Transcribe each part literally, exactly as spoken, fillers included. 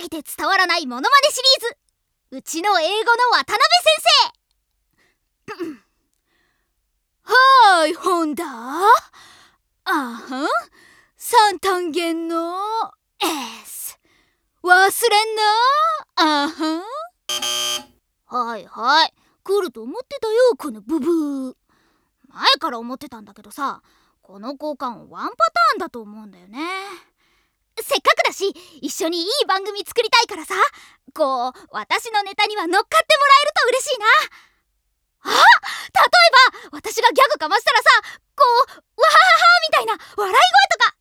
ぎて伝わらないモノマネシリーズ、うちの英語の渡辺先生。はーい、ほんだあはん三単元の S 忘れんなあはん。はいはい、来ると思ってたよ、このブブー。前から思ってたんだけどさ、この交換ワンパターンだと思うんだよね。せっかくだし一緒にいい番組作りたいからさ、こう私のネタには乗っかってもらえると嬉しいな。あ、例えば私がギャグかましたらさ、こうわはははみたいな笑い声とか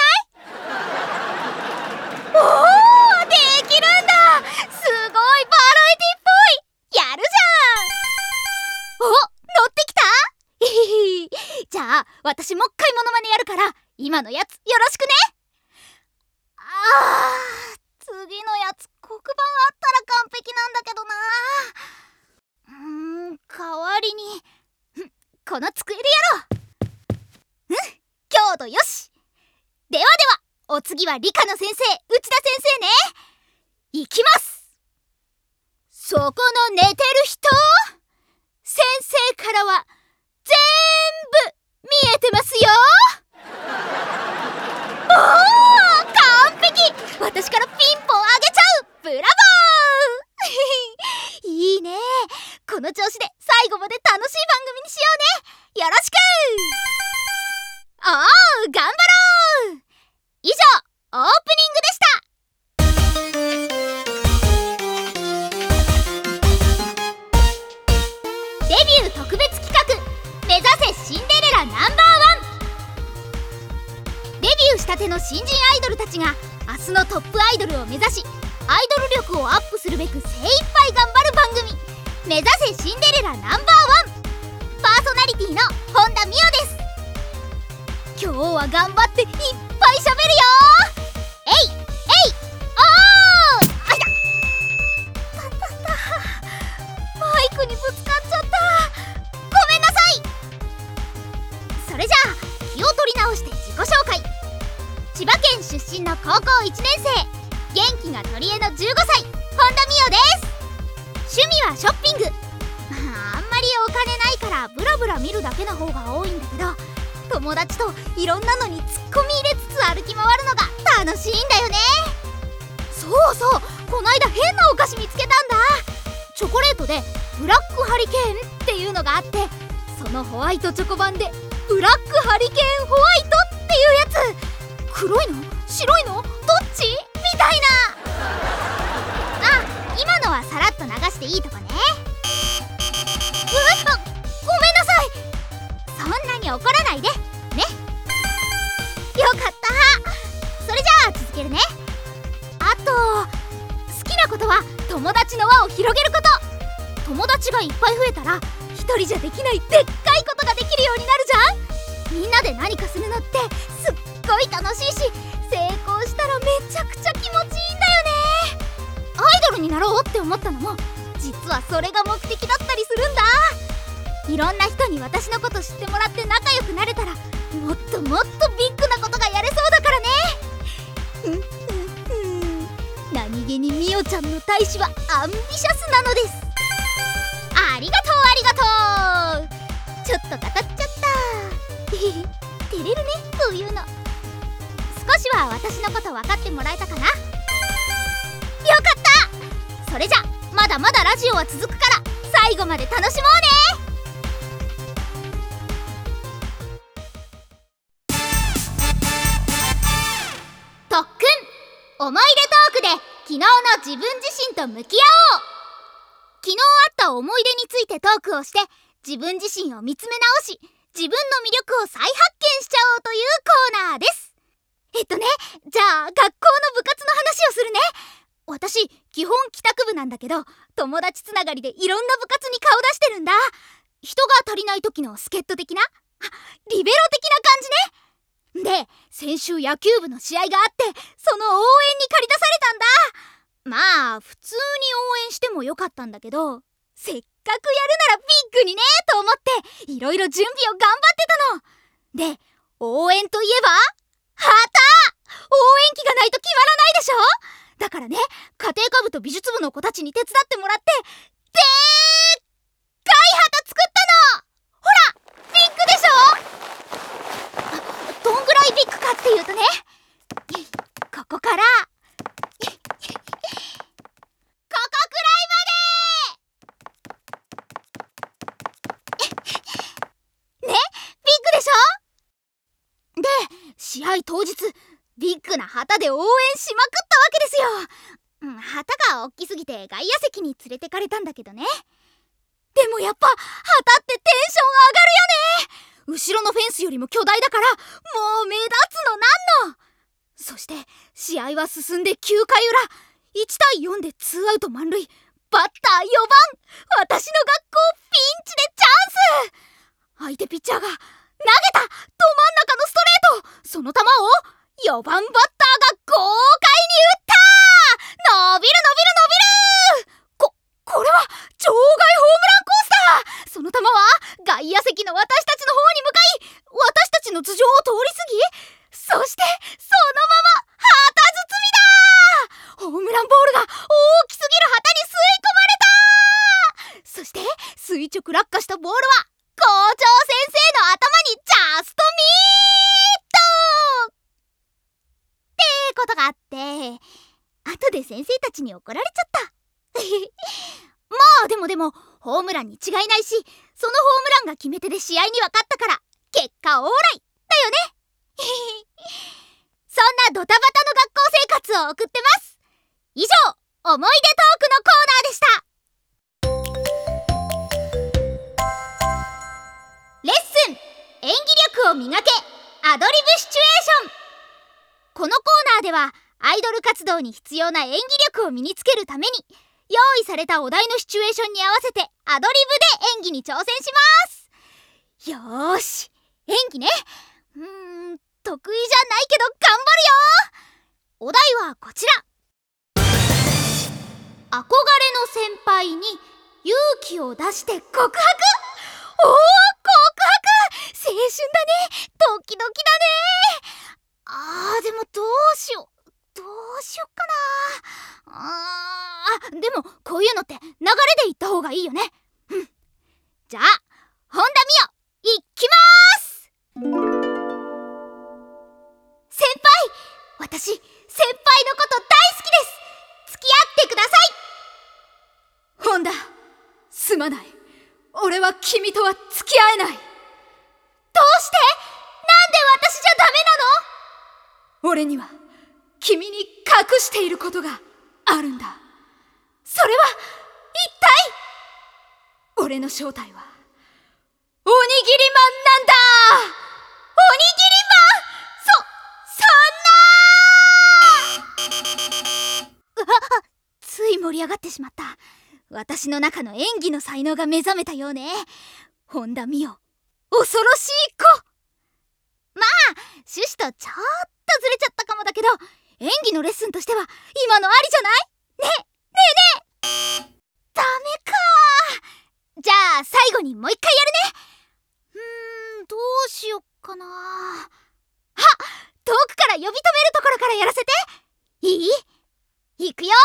入れられない？おー、できるんだ。すごいバラエティっぽい。やるじゃん。お、乗ってきた？じゃあ私もう一回モノマネやるから今のやつよろしくね。あー、次のやつ黒板あったら完璧なんだけどな。うーん、代わりにこの机でやろう。うん、強度よし。ではではお次は理科の先生、内田先生ね。いきます。そこの寝てる人、先生からは全部見えてますよ。おー、完璧。私からピンポンあげちゃう。ブラボー。いいね、この調子で最後まで楽しい番組にしようね。よろしく。おー、頑張ろう。以上、オープニングでした。デビュー特別企画、目指せシンデレラナンバーワン。デビューしたての新人アイドルたちが明日のトップアイドルを目指し、アイドル力をアップするべく精一杯頑張る番組、目指せシンデレラナンバーワン。パーソナリティの本田美代です。今日は頑張っていっぱい喋るよ。えいえいおー、あいたたたた、マイクにぶつかっちゃった。ごめんなさい。それじゃあ気を取り直して自己紹介。千葉県出身の高校いちねん生、元気が取り柄のじゅうごさい、本田美代です。趣味はショッピング。まあ、あんまりお金ないからブラブラ見るだけの方が多いんだけど、友達といろんなのにツッコミ入れつつ歩き回るのが楽しいんだよね。そうそう、こないだ変なお菓子見つけたんだ。チョコレートでブラックハリケーンっていうのがあって、そのホワイトチョコ版でブラックハリケーンホワイトっていうやつ。黒いの？白いの？どっち？みたいな。あ、今のはさらっと流していいとこね。うわっ、ごめんなさい。そんなに怒らないでね。よかった。それじゃあ続けるね。あと、好きなことは友達の輪を広げること。友達がいっぱい増えたら一人じゃできないでっかいことができるようになるじゃん。みんなで何かするのってすっごい楽しいし、成功したらめちゃくちゃ気持ちいいんだよね。アイドルになろうって思ったのも実はそれが目的だったりするんだ。いろんな人に私のこと知ってもらって仲良くなれたら、もっともっとビッグなことがやれそうだからね。うんうんうん、何気にみおちゃんの大使はアンビシャスなのです。ありがとうありがとう。ちょっと語っちゃった。照れるね、こういうの。少しは私のこと分かってもらえたかな。よかった。それじゃまだまだラジオは続くから最後まで楽しもうね。特訓、思い出トークで昨日の自分自身と向き合おう。昨日あった思い出についてトークをして自分自身を見つめ直し、自分の魅力を再発見しちゃおうというコーナーです。えっとね、じゃあ学校の部活の話をするね。私基本帰宅部なんだけど、友達つながりでいろんな部活に顔出してるんだ。人が足りない時の助っ人的な、リベロ的な感じね。で、先週野球部の試合があって、その応援に駆り出されたんだ。まあ普通に応援してもよかったんだけど、せっかくやるならビッグにねと思っていろいろ準備を頑張ってたの。で、応援といえば旗。応援旗がないと決まらないでしょ。 だからね、家庭科部と美術部の子たちに手伝ってもらって、でっかい旗作ったの。ほら、ビッグでしょ。どんぐらいビッグかっていうとね、ここからここくらいまでね、ビッグでしょ。で、試合当日ビッグな旗で応援しまくったわけですよ。旗が大きすぎて外野席に連れてかれたんだけどね。でもやっぱ旗ってテンション上がるよね。後ろのフェンスよりも巨大だからもう目立つのなんの。そして試合は進んできゅうかいうら、いちたいよんでツーアウト満塁、バッターよばん、私の学校ピンチでチャンス。相手ピッチャーが投げたど真ん中のストレート、その球をよばんバッターが豪快に打った。伸びる伸びる伸びる。こ、これは場外ホームランコースだ。その球は外野席の私たちの方に向かい、私たちの頭上を通り過ぎ、そしてそのまま旗包みだ。ホームランボールが大きすぎる旗に吸い込まれた。そして垂直落下したボールは校長先生の頭にジャストミートってことがあって、後で先生たちに怒られちゃったまあでもでもホームランに違いないし、そのホームランが決め手で試合には勝ったから結果オーライだよねそんなドタバタの学校生活を送ってます。以上、思い出トークのコーナーでした。レッスン演技力を磨けアドリブシチュエーション。このコーナーではアイドル活動に必要な演技力を身につけるために、用意されたお題のシチュエーションに合わせてアドリブで演技に挑戦します。よーし、演技ね。うーん、得意じゃないけど頑張るよ。お題はこちら。憧れの先輩に勇気を出して告白。おー、告白、青春だね、ドキドキだね。あー、でもどうしようどうしよっかなあ。でもこういうのって流れでいった方がいいよね。うん。じゃあ本田美代いきまーす。先輩、私先輩のこと大好きです。付き合ってください。 本田、すまない。俺は君とは付き合えない。どうして？なんで私じゃダメなの？ 俺には君に隠していることがあるんだ。 それは一体？ 俺の正体はおにぎりマンなんだ。 おにぎりマン？そ、そんなー。うわっ、つい盛り上がってしまった。私の中の演技の才能が目覚めたようね。本田美代、恐ろしい子。まあ趣旨とちょっとずれちゃったかもだけど、演技のレッスンとしては今のありじゃない？ねねえねえ。ダメか。じゃあ最後にもう一回やるね。うーん、どうしよっかな。あ、遠くから呼び止めるところからやらせて。いい？いくよ。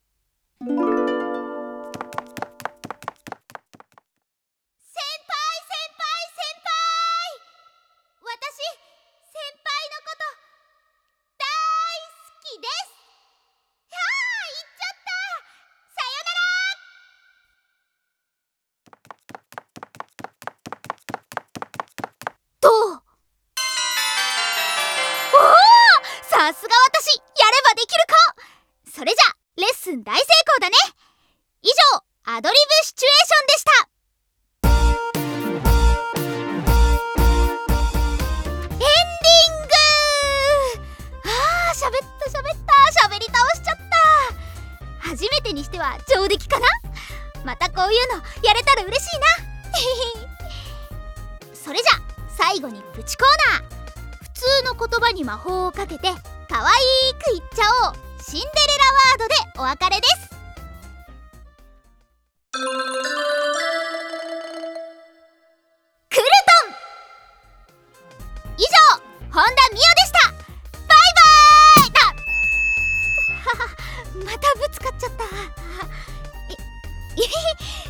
さすが私、やればできる子。それじゃレッスン大成功だね。以上、アドリブシチュエーションでした。エンディング。あー、喋った喋った喋り倒しちゃった。初めてにしては上出来かな。またこういうのやれたら嬉しいなそれじゃ最後にプチコーナー。普通の言葉に魔法をかけて可愛く言っちゃおう。シンデレラワードでお別れです。クルトン。以上、本田美代でした。バイバーイ。あまたぶつかっちゃった。ええ